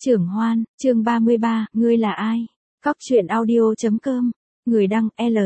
Trưởng Hoan, chương 33, ngươi là ai? Cóc truyện audio.com. Người đăng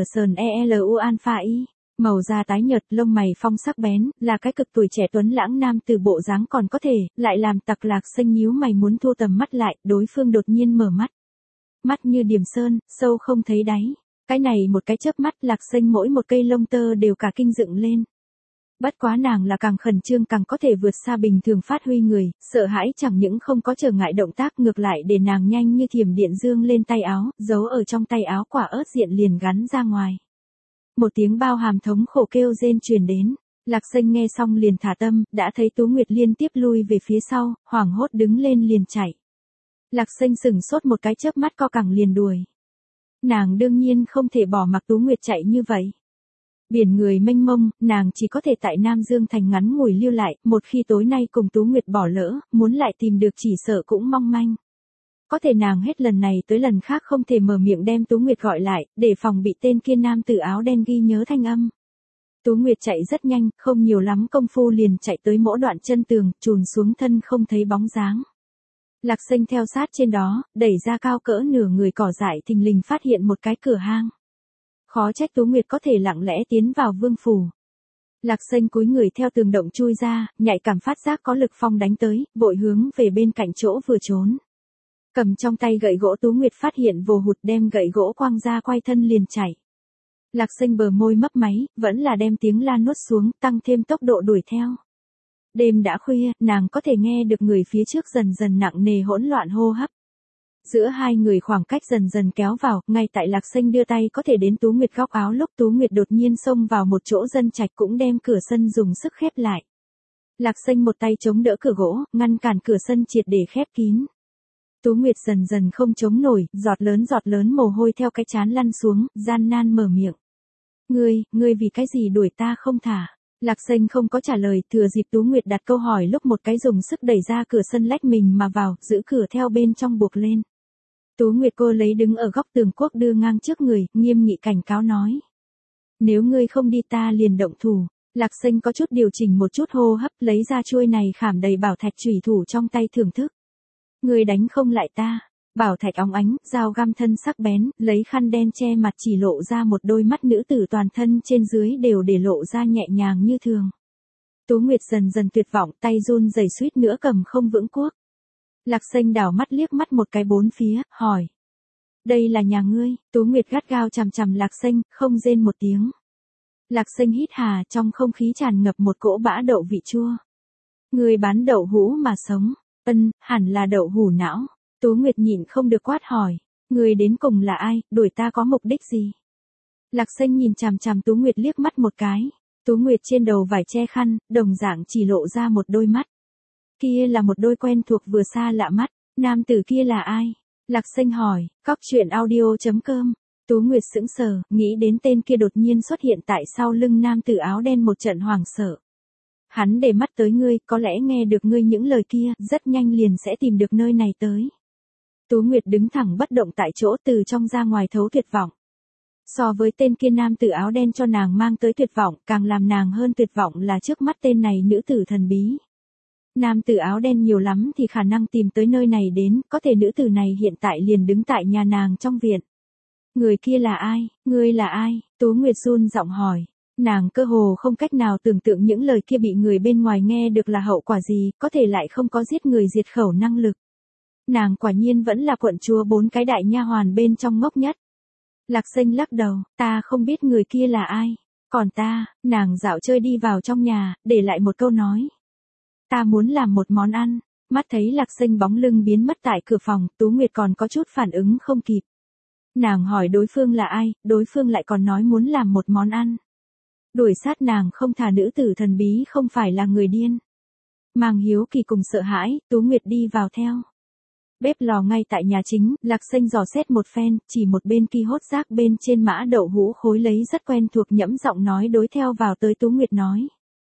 LSNELU Alpha I. Màu da tái nhợt, lông mày phong sắc bén, là cái cực tuổi trẻ tuấn lãng nam từ bộ dáng còn có thể, lại làm Tặc Lạc Xanh nhíu mày muốn thu tầm mắt lại, đối phương đột nhiên mở mắt. Mắt như điểm sơn, sâu không thấy đáy. Cái này một cái chớp mắt, Lạc Xanh mỗi một cây lông tơ đều cả kinh dựng lên. Bất quá nàng là càng khẩn trương càng có thể vượt xa bình thường phát huy người, sợ hãi chẳng những không có trở ngại động tác ngược lại để nàng nhanh như thiểm điện dương lên tay áo, giấu ở trong tay áo quả ớt diện liền gắn ra ngoài. Một tiếng bao hàm thống khổ kêu rên truyền đến, Lạc Xanh nghe xong liền thả tâm, đã thấy Tú Nguyệt liên tiếp lui về phía sau, hoảng hốt đứng lên liền chạy. Lạc Xanh sững sốt một cái chớp mắt co cẳng liền đuổi. Nàng đương nhiên không thể bỏ mặc Tú Nguyệt chạy như vậy. Biển người mênh mông, nàng chỉ có thể tại Nam Dương Thành ngắn ngủi lưu lại, một khi tối nay cùng Tú Nguyệt bỏ lỡ, muốn lại tìm được chỉ sợ cũng mong manh. Có thể nàng hết lần này tới lần khác không thể mở miệng đem Tú Nguyệt gọi lại, để phòng bị tên kia nam tử áo đen ghi nhớ thanh âm. Tú Nguyệt chạy rất nhanh, không nhiều lắm công phu liền chạy tới mỗi đoạn chân tường, chùn xuống thân không thấy bóng dáng. Lạc Xanh theo sát trên đó, đẩy ra cao cỡ nửa người cỏ dại thình lình phát hiện một cái cửa hang. Khó trách Tú Nguyệt có thể lặng lẽ tiến vào vương phủ. Lạc Xanh cúi người theo tường động chui ra, nhạy cảm phát giác có lực phong đánh tới, vội hướng về bên cạnh chỗ vừa trốn. Cầm trong tay gậy gỗ Tú Nguyệt phát hiện vồ hụt đem gậy gỗ quăng ra quay thân liền chạy. Lạc Xanh bờ môi mấp máy, vẫn là đem tiếng la nuốt xuống, tăng thêm tốc độ đuổi theo. Đêm đã khuya, nàng có thể nghe được người phía trước dần dần nặng nề hỗn loạn hô hấp. Giữa hai người khoảng cách dần dần kéo vào, ngay tại Lạc Xanh đưa tay có thể đến Tú Nguyệt góc áo lúc Tú Nguyệt đột nhiên xông vào một chỗ dân trạch cũng đem cửa sân dùng sức khép lại. Lạc Xanh một tay chống đỡ cửa gỗ, ngăn cản cửa sân triệt để khép kín. Tú Nguyệt dần dần không chống nổi, giọt lớn mồ hôi theo cái trán lăn xuống, gian nan mở miệng. Ngươi vì cái gì đuổi ta không thả? Lạc Xanh không có trả lời, thừa dịp Tú Nguyệt đặt câu hỏi lúc một cái dùng sức đẩy ra cửa sân lách mình mà vào, giữ cửa theo bên trong buộc lên. Tú Nguyệt cô lấy đứng ở góc tường quốc đưa ngang trước người, nghiêm nghị cảnh cáo nói. Nếu ngươi không đi ta liền động thủ. Lạc Xanh có chút điều chỉnh một chút hô hấp, lấy ra chuôi này khảm đầy bảo thạch chủy thủ trong tay thưởng thức. Ngươi đánh không lại ta. Bảo thạch óng ánh, dao găm thân sắc bén, lấy khăn đen che mặt chỉ lộ ra một đôi mắt nữ tử toàn thân trên dưới đều để lộ ra nhẹ nhàng như thường. Tú Nguyệt dần dần tuyệt vọng, tay run rẩy suýt nữa cầm không vững cuốc. Lạc Xanh đảo mắt liếc mắt một cái bốn phía, hỏi. Đây là nhà ngươi? Tú Nguyệt gắt gao chằm chằm Lạc Xanh, không rên một tiếng. Lạc Xanh hít hà, trong không khí tràn ngập một cỗ bã đậu vị chua. Ngươi bán đậu hũ mà sống? Hẳn là đậu hũ não. Tú Nguyệt nhịn không được quát hỏi. Ngươi đến cùng là ai, đuổi ta có mục đích gì? Lạc Xanh nhìn chằm chằm Tú Nguyệt liếc mắt một cái. Tú Nguyệt trên đầu vải che khăn, đồng dạng chỉ lộ ra một đôi mắt. Kia là một đôi quen thuộc vừa xa lạ mắt, nam tử kia là ai? Lạc Xanh hỏi, cóc truyện audio.com. Tú Nguyệt sững sờ, nghĩ đến tên kia đột nhiên xuất hiện tại sau lưng nam tử áo đen một trận hoảng sợ. Hắn để mắt tới ngươi, có lẽ nghe được ngươi những lời kia, rất nhanh liền sẽ tìm được nơi này tới. Tú Nguyệt đứng thẳng bất động tại chỗ từ trong ra ngoài thấu tuyệt vọng. So với tên kia nam tử áo đen cho nàng mang tới tuyệt vọng, càng làm nàng hơn tuyệt vọng là trước mắt tên này nữ tử thần bí. Nam tử áo đen nhiều lắm thì khả năng tìm tới nơi này đến, có thể nữ tử này hiện tại liền đứng tại nhà nàng trong viện. Người kia là ai? Ngươi là ai? Tú Nguyệt run giọng hỏi. Nàng cơ hồ không cách nào tưởng tượng những lời kia bị người bên ngoài nghe được là hậu quả gì, có thể lại không có giết người diệt khẩu năng lực. Nàng quả nhiên vẫn là quận chúa bốn cái đại nha hoàn bên trong ngốc nhất. Lạc Xanh lắc đầu, ta không biết người kia là ai. Còn ta, nàng dạo chơi đi vào trong nhà, để lại một câu nói. Ta muốn làm một món ăn. Mắt thấy Lạc Xanh bóng lưng biến mất tại cửa phòng, Tú Nguyệt còn có chút phản ứng không kịp. Nàng hỏi đối phương là ai, đối phương lại còn nói muốn làm một món ăn. Đuổi sát nàng không thả nữ tử thần bí không phải là người điên. Mang hiếu kỳ cùng sợ hãi, Tú Nguyệt đi vào theo. Bếp lò ngay tại nhà chính, Lạc Xanh dò xét một phen, chỉ một bên ki hốt rác bên trên mã đậu hũ khối lấy rất quen thuộc nhẫm giọng nói đối theo vào tới Tú Nguyệt nói.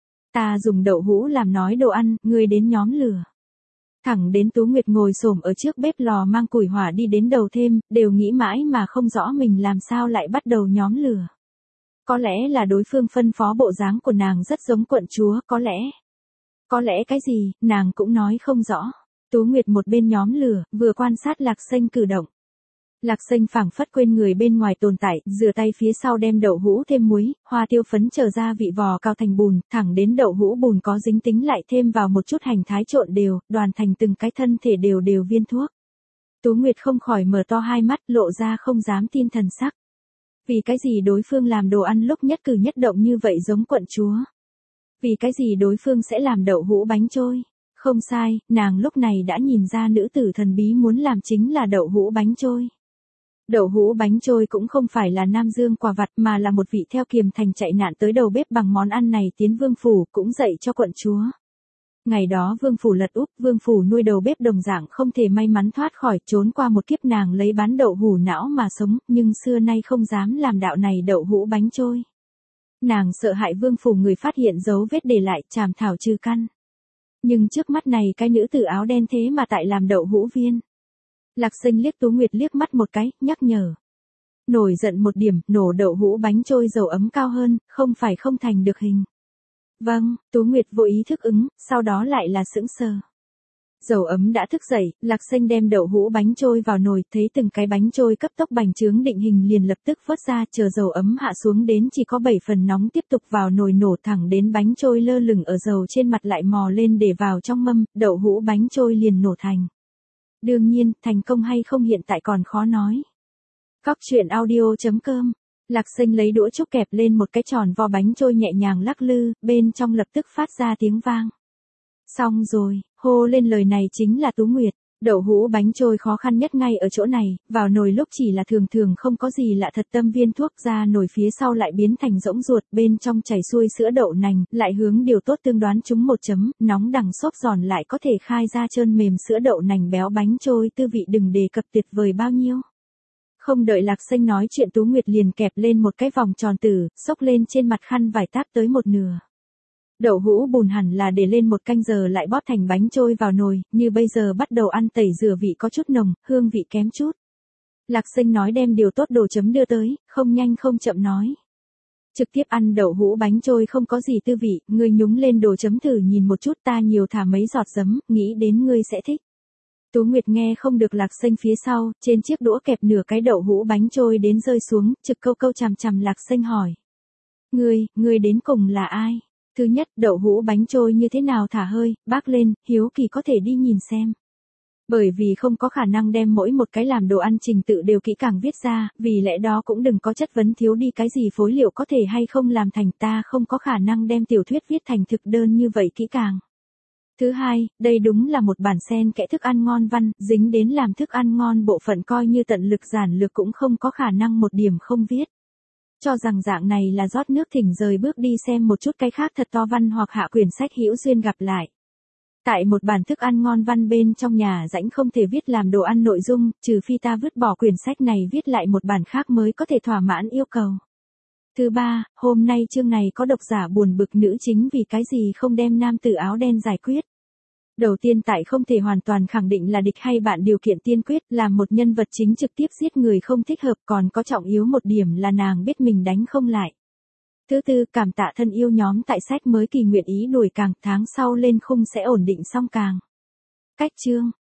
Ta dùng đậu hũ làm nói đồ ăn, ngươi đến nhóm lửa. Thẳng đến Tú Nguyệt ngồi xổm ở trước bếp lò mang củi hỏa đi đến đầu thêm, đều nghĩ mãi mà không rõ mình làm sao lại bắt đầu nhóm lửa. Có lẽ là đối phương phân phó bộ dáng của nàng rất giống quận chúa, có lẽ cái gì, nàng cũng nói không rõ. Tú Nguyệt một bên nhóm lửa, vừa quan sát Lạc Xanh cử động. Lạc Xanh phảng phất quên người bên ngoài tồn tại, rửa tay phía sau đem đậu hũ thêm muối, hoa tiêu phấn trở ra vị vò cao thành bùn, thẳng đến đậu hũ bùn có dính tính lại thêm vào một chút hành thái trộn đều, đoàn thành từng cái thân thể đều đều viên thuốc. Tú Nguyệt không khỏi mở to hai mắt, lộ ra không dám tin thần sắc. Vì cái gì đối phương làm đồ ăn lúc nhất cử nhất động như vậy giống quận chúa? Vì cái gì đối phương sẽ làm đậu hũ bánh trôi? Không sai, nàng lúc này đã nhìn ra nữ tử thần bí muốn làm chính là đậu hũ bánh trôi. Đậu hũ bánh trôi cũng không phải là Nam Dương quà vặt mà là một vị theo Kiềm Thành chạy nạn tới đầu bếp bằng món ăn này tiến vương phủ cũng dạy cho quận chúa. Ngày đó vương phủ lật úp, vương phủ nuôi đầu bếp đồng dạng không thể may mắn thoát khỏi trốn qua một kiếp nàng lấy bán đậu hũ não mà sống, nhưng xưa nay không dám làm đạo này đậu hũ bánh trôi. Nàng sợ hại vương phủ người phát hiện dấu vết để lại chàm thảo trừ căn. Nhưng trước mắt này cái nữ tử áo đen thế mà tại làm đậu hũ viên. Lạc Xanh liếc Tú Nguyệt liếc mắt một cái, nhắc nhở. Nổi giận một điểm, nổ đậu hũ bánh trôi dầu ấm cao hơn, không phải không thành được hình. Vâng, Tú Nguyệt vô ý thức ứng, sau đó lại là sững sờ. Dầu ấm đã thức dậy, Lạc Xanh đem đậu hũ bánh trôi vào nồi, thấy từng cái bánh trôi cấp tốc bành trướng định hình liền lập tức vớt ra, chờ dầu ấm hạ xuống đến chỉ có 7 phần nóng tiếp tục vào nồi nổ thẳng đến bánh trôi lơ lửng ở dầu trên mặt lại mò lên để vào trong mâm, đậu hũ bánh trôi liền nổ thành. Đương nhiên, thành công hay không hiện tại còn khó nói. Cóc truyện audio.com. Lạc Xanh lấy đũa trúc kẹp lên một cái tròn vo bánh trôi nhẹ nhàng lắc lư, bên trong lập tức phát ra tiếng vang. Xong rồi, hô lên lời này chính là Tú Nguyệt. Đậu hũ bánh trôi khó khăn nhất ngay ở chỗ này, vào nồi lúc chỉ là thường thường không có gì lạ thật tâm viên thuốc ra nồi phía sau lại biến thành rỗng ruột, bên trong chảy xuôi sữa đậu nành, lại hướng điều tốt tương đoán chúng một chấm, nóng đằng xốp giòn lại có thể khai ra trơn mềm sữa đậu nành béo bánh trôi tư vị đừng đề cập tuyệt vời bao nhiêu. Không đợi Lạc Xanh nói chuyện Tú Nguyệt liền kẹp lên một cái vòng tròn tử, xốc lên trên mặt khăn vải tác tới một nửa. Đậu hũ bùn hẳn là để lên một canh giờ lại bóp thành bánh trôi vào nồi, như bây giờ bắt đầu ăn tẩy rửa vị có chút nồng, hương vị kém chút. Lạc Xanh nói đem điều tốt đồ chấm đưa tới, không nhanh không chậm nói. Trực tiếp ăn đậu hũ bánh trôi không có gì tư vị, ngươi nhúng lên đồ chấm thử nhìn một chút ta nhiều thả mấy giọt giấm, nghĩ đến ngươi sẽ thích. Tú Nguyệt nghe không được Lạc Xanh phía sau, trên chiếc đũa kẹp nửa cái đậu hũ bánh trôi đến rơi xuống, trực câu câu chằm chằm Lạc Xanh hỏi. Ngươi đến cùng là ai? Thứ nhất, đậu hũ bánh trôi như thế nào thả hơi, bác lên, hiếu kỳ có thể đi nhìn xem. Bởi vì không có khả năng đem mỗi một cái làm đồ ăn trình tự đều kỹ càng viết ra, vì lẽ đó cũng đừng có chất vấn thiếu đi cái gì phối liệu có thể hay không làm thành ta không có khả năng đem tiểu thuyết viết thành thực đơn như vậy kỹ càng. Thứ hai, đây đúng là một bản xen kẽ thức ăn ngon văn, dính đến làm thức ăn ngon bộ phận coi như tận lực giản lược cũng không có khả năng một điểm không viết. Cho rằng dạng này là rót nước thỉnh rời bước đi xem một chút cái khác thật to văn hoặc hạ quyển sách hữu duyên gặp lại. Tại một bản thức ăn ngon văn bên trong nhà rãnh không thể viết làm đồ ăn nội dung, trừ phi ta vứt bỏ quyển sách này viết lại một bản khác mới có thể thỏa mãn yêu cầu. Thứ ba, hôm nay chương này có độc giả buồn bực nữ chính vì cái gì không đem nam tử áo đen giải quyết. Đầu tiên tại không thể hoàn toàn khẳng định là địch hay bạn điều kiện tiên quyết là một nhân vật chính trực tiếp giết người không thích hợp còn có trọng yếu một điểm là nàng biết mình đánh không lại. Thứ tư, cảm tạ thân yêu nhóm tại sách mới kỳ nguyện ý đổi càng tháng sau lên khung sẽ ổn định xong càng. Cách chương.